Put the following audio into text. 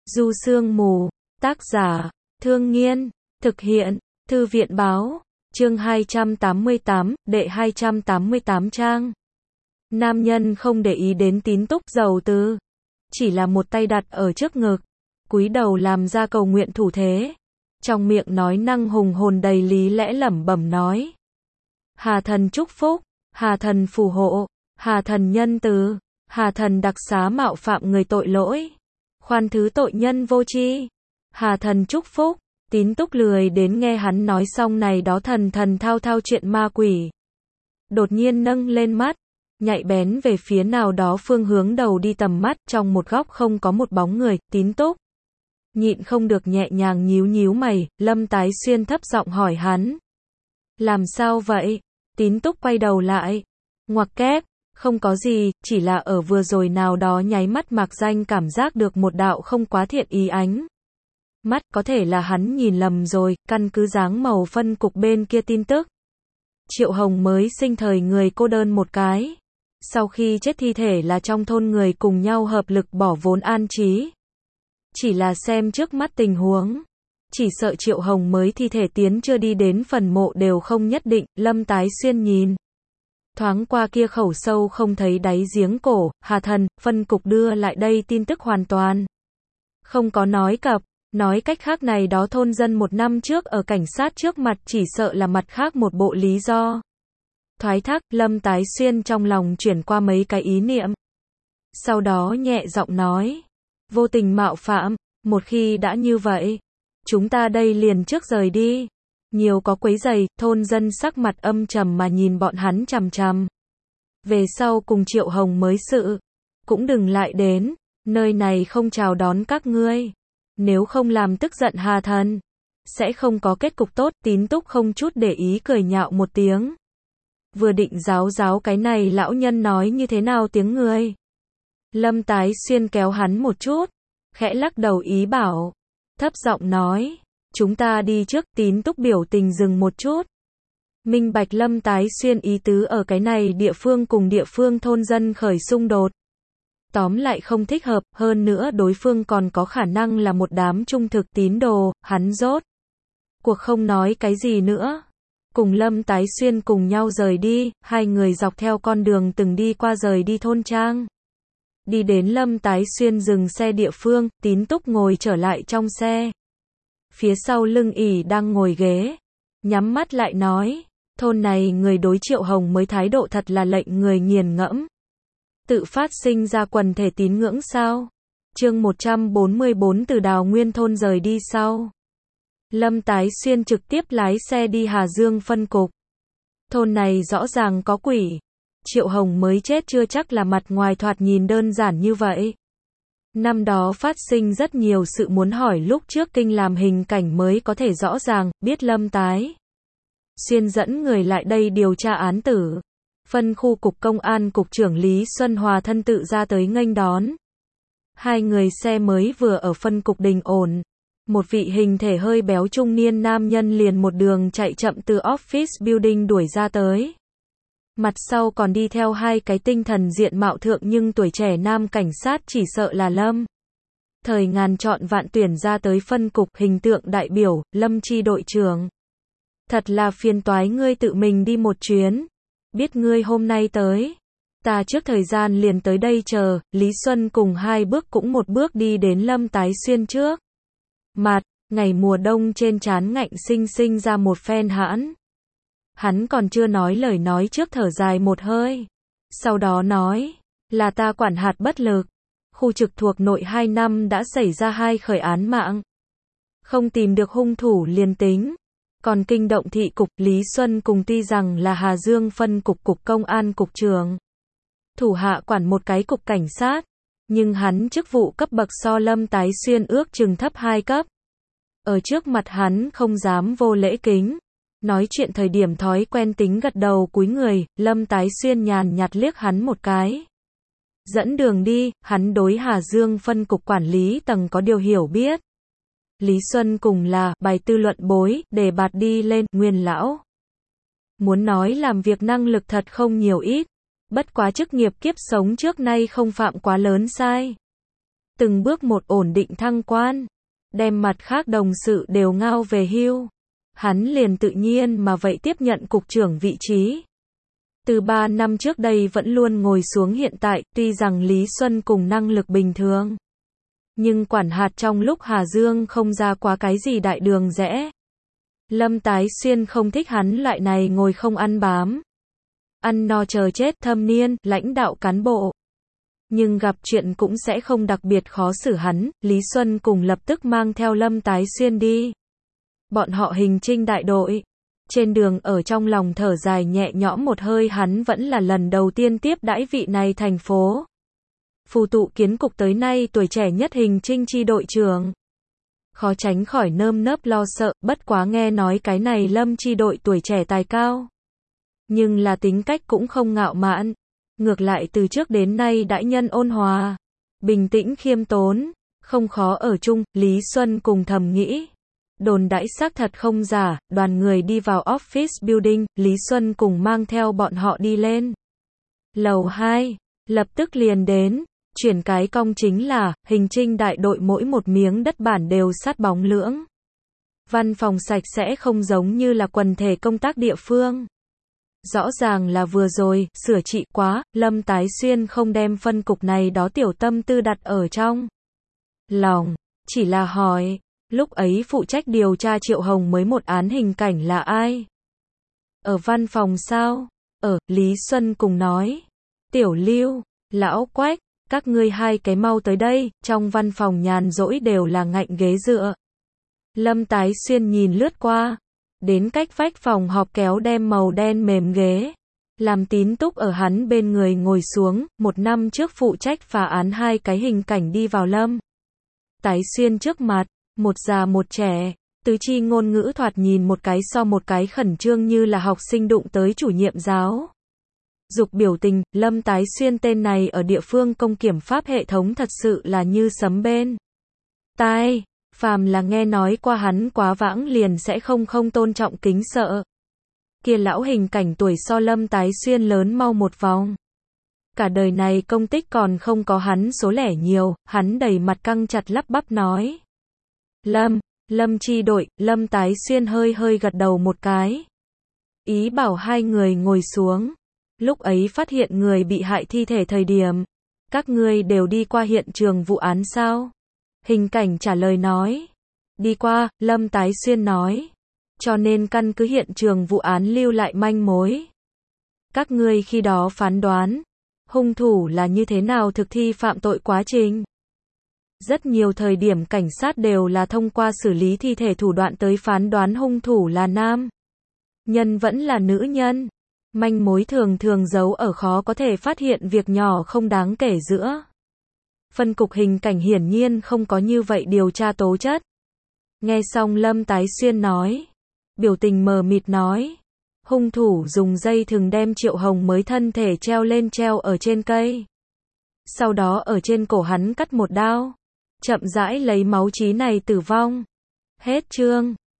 Du Sương Mù, tác giả, Thương Nghiên, thực hiện, Thư viện Báo, chương 288, đệ 288 trang. Nam nhân không để ý đến Tín Túc giàu tư, chỉ là một tay đặt ở trước ngực, cúi đầu làm ra cầu nguyện thủ thế, trong miệng nói năng hùng hồn đầy lý lẽ lẩm bẩm nói: Hà thần chúc phúc, Hà thần phù hộ, Hà thần nhân từ, Hà thần đặc xá mạo phạm người tội lỗi, khoan thứ tội nhân vô tri, Hà thần chúc phúc. Tín Túc lười đến nghe hắn nói xong này đó thần thao thao chuyện ma quỷ. Đột nhiên nâng lên mắt, nhạy bén về phía nào đó phương hướng đầu đi tầm mắt, trong một góc không có một bóng người. Tín Túc nhịn không được nhẹ nhàng nhíu mày. Lâm Tái Xuyên thấp giọng hỏi hắn: làm sao vậy? Tín Túc quay đầu lại, ngoặc kép: không có gì, chỉ là ở vừa rồi nào đó nháy mắt mạc danh cảm giác được một đạo không quá thiện ý ánh mắt, có thể là hắn nhìn lầm rồi. Căn cứ dáng màu phân cục bên kia tin tức, Triệu Hồng mới sinh thời người cô đơn một cái, sau khi chết thi thể là trong thôn người cùng nhau hợp lực bỏ vốn an trí. Chỉ là xem trước mắt tình huống, chỉ sợ Triệu Hồng mới thi thể tiến chưa đi đến phần mộ đều không nhất định. Lâm Tái Xuyên nhìn thoáng qua kia khẩu sâu không thấy đáy giếng cổ. Hà thần, phân cục đưa lại đây tin tức hoàn toàn không có nói cập. Nói cách khác này đó thôn dân một năm trước ở cảnh sát trước mặt chỉ sợ là mặt khác một bộ lý do thoái thác. Lâm Tái Xuyên trong lòng chuyển qua mấy cái ý niệm, sau đó nhẹ giọng nói: vô tình mạo phạm, một khi đã như vậy, chúng ta đây liền trước rời đi, nhiều có quấy rầy. Thôn dân sắc mặt âm trầm mà nhìn bọn hắn chằm chằm. Về sau cùng Triệu Hồng mới sự, cũng đừng lại đến, nơi này không chào đón các ngươi. Nếu không làm tức giận Hà thần, sẽ không có kết cục tốt. Tín Túc không chút để ý cười nhạo một tiếng, vừa định giáo cái này lão nhân nói như thế nào tiếng người. Lâm Tái Xuyên kéo hắn một chút, khẽ lắc đầu ý bảo, thấp giọng nói: chúng ta đi trước. Tín Túc biểu tình dừng một chút, minh bạch Lâm Tái Xuyên ý tứ, ở cái này địa phương cùng địa phương thôn dân khởi xung đột, tóm lại không thích hợp, hơn nữa đối phương còn có khả năng là một đám trung thực tín đồ. Hắn rốt cuộc không nói cái gì nữa, cùng Lâm Tái Xuyên cùng nhau rời đi. Hai người dọc theo con đường từng đi qua rời đi thôn trang, đi đến Lâm Tái Xuyên dừng xe địa phương. Tín Túc ngồi trở lại trong xe, phía sau lưng ỉ đang ngồi ghế, nhắm mắt lại nói: thôn này người đối Triệu Hồng mới thái độ thật là lệnh người nghiền ngẫm. Tự phát sinh ra quần thể tín ngưỡng sao? Chương 144 từ Đào Nguyên thôn rời đi sau, Lâm Tái Xuyên trực tiếp lái xe đi Hà Dương phân cục. Thôn này rõ ràng có quỷ, Triệu Hồng mới chết chưa chắc là mặt ngoài thoạt nhìn đơn giản như vậy. Năm đó phát sinh rất nhiều sự, muốn hỏi lúc trước kinh làm hình cảnh mới có thể rõ ràng biết. Lâm Tái Xuyên dẫn người lại đây điều tra án tử. Phân khu cục công an cục trưởng Lý Xuân Hòa thân tự ra tới nghênh đón. Hai người xe mới vừa ở phân cục đình ổn, một vị hình thể hơi béo trung niên nam nhân liền một đường chạy chậm từ office building đuổi ra tới. Mặt sau còn đi theo hai cái tinh thần diện mạo thượng nhưng tuổi trẻ nam cảnh sát, chỉ sợ là Lâm thời ngàn chọn vạn tuyển ra tới phân cục. Hình tượng đại biểu: Lâm chi đội trưởng. Thật là phiền toái ngươi tự mình đi một chuyến. Biết ngươi hôm nay tới, ta trước thời gian liền tới đây chờ. Lý Xuân cùng hai bước cũng một bước đi đến Lâm Tái Xuyên trước mặt, ngày mùa đông trên trán ngạnh sinh ra một phen hãn. Hắn còn chưa nói lời nói trước thở dài một hơi, sau đó nói: là ta quản hạt bất lực, khu trực thuộc nội 2 năm đã xảy ra 2 khởi án mạng, không tìm được hung thủ liền tính, còn kinh động thị cục. Lý Xuân cùng tuy rằng là Hà Dương phân cục cục công an cục trưởng, thủ hạ quản một cái cục cảnh sát, nhưng hắn chức vụ cấp bậc so Lâm Tái Xuyên ước chừng thấp 2 cấp. Ở trước mặt hắn không dám vô lễ kính, nói chuyện thời điểm thói quen tính gật đầu cúi người. Lâm Tái Xuyên nhàn nhạt liếc hắn một cái, dẫn đường đi. Hắn đối Hà Dương phân cục quản lý tầng có điều hiểu biết. Lý Xuân cùng là bài tư luận bối, đề bạt đi lên. Nguyên lão muốn nói làm việc năng lực thật không nhiều ít, bất quá chức nghiệp kiếp sống trước nay không phạm quá lớn sai. từng bước một ổn định thăng quan, đem mặt khác đồng sự đều ngao về hưu. Hắn liền tự nhiên mà vậy tiếp nhận cục trưởng vị trí. Từ 3 năm trước đây vẫn luôn ngồi xuống hiện tại, tuy rằng Lý Xuân cùng năng lực bình thường. Nhưng quản hạt trong lúc Hà Dương không ra quá cái gì đại đường rẽ. Lâm Tái Xuyên không thích hắn loại này ngồi không ăn bám. Ăn no chờ chết thâm niên, lãnh đạo cán bộ. Nhưng gặp chuyện cũng sẽ không đặc biệt khó xử hắn, Lý Xuân cùng lập tức mang theo Lâm Tái Xuyên đi. Bọn họ hình trinh đại đội. Trên đường ở trong lòng thở dài nhẹ nhõm một hơi, hắn vẫn là lần đầu tiên tiếp đãi vị này thành phố. Phù tụ kiến cục tới nay tuổi trẻ nhất hình trinh chi đội trưởng. Khó tránh khỏi nơm nớp lo sợ, bất quá nghe nói cái này Lâm chi đội tuổi trẻ tài cao. Nhưng là tính cách cũng không ngạo mạn. Ngược lại từ trước đến nay đãi nhân ôn hòa, bình tĩnh khiêm tốn, không khó ở chung, Lý Xuân cùng thầm nghĩ. Đồn đãi xác thật không giả, đoàn người đi vào office building, Lý Xuân cùng mang theo bọn họ đi lên. Lầu 2, lập tức liền đến, chuyển cái cong chính là, hình trinh đại đội mỗi một miếng đất bản đều sát bóng lưỡng. Văn phòng sạch sẽ không giống như là quần thể công tác địa phương. Rõ ràng là vừa rồi, sửa trị quá, Lâm Tái Xuyên không đem phân cục này đó tiểu tâm tư đặt ở trong lòng, chỉ là hỏi, lúc ấy phụ trách điều tra Triệu Hồng mới một án hình cảnh là ai? Ở văn phòng sao? Lý Xuân cùng nói. Tiểu Lưu, Lão Quách, các ngươi hai cái mau tới đây, trong văn phòng nhàn rỗi đều là ngạnh ghế dựa. Lâm Tái Xuyên nhìn lướt qua. Đến cách vách phòng họp kéo đem màu đen mềm ghế. Làm Tín Túc ở hắn bên người ngồi xuống, 1 năm trước phụ trách phá án 2 cái hình cảnh đi vào Lâm Tái Xuyên trước mặt, một già một trẻ, tứ chi ngôn ngữ thoạt nhìn một cái so một cái khẩn trương như là học sinh đụng tới chủ nhiệm giáo dục biểu tình. Lâm Tái Xuyên tên này ở địa phương công kiểm pháp hệ thống thật sự là như sấm bên tai. Phàm là nghe nói qua hắn quá vãng liền sẽ không tôn trọng kính sợ. Kia lão hình cảnh tuổi so Lâm Tái Xuyên lớn mau một vòng. Cả đời này công tích còn không có hắn số lẻ nhiều, hắn đầy mặt căng chặt lắp bắp nói. Lâm chi đội, Lâm Tái Xuyên hơi gật đầu một cái. Ý bảo hai người ngồi xuống. Lúc ấy phát hiện người bị hại thi thể thời điểm. Các ngươi đều đi qua hiện trường vụ án sao? Hình cảnh trả lời nói. Đi qua, Lâm Tái Xuyên nói. Cho nên căn cứ hiện trường vụ án lưu lại manh mối. Các ngươi khi đó phán đoán. Hung thủ là như thế nào thực thi phạm tội quá trình. Rất nhiều thời điểm cảnh sát đều là thông qua xử lý thi thể thủ đoạn tới phán đoán hung thủ là nam nhân vẫn là nữ nhân. Manh mối thường giấu ở khó có thể phát hiện việc nhỏ không đáng kể giữa. Phân cục hình cảnh hiển nhiên không có như vậy điều tra tố chất. Nghe xong Lâm Tái Xuyên nói. Biểu tình mờ mịt nói. Hung thủ dùng dây thừng đem Triệu Hồng mới thân thể treo ở trên cây. Sau đó ở trên cổ hắn cắt một đao. Chậm rãi lấy máu chí này tử vong. Hết chương.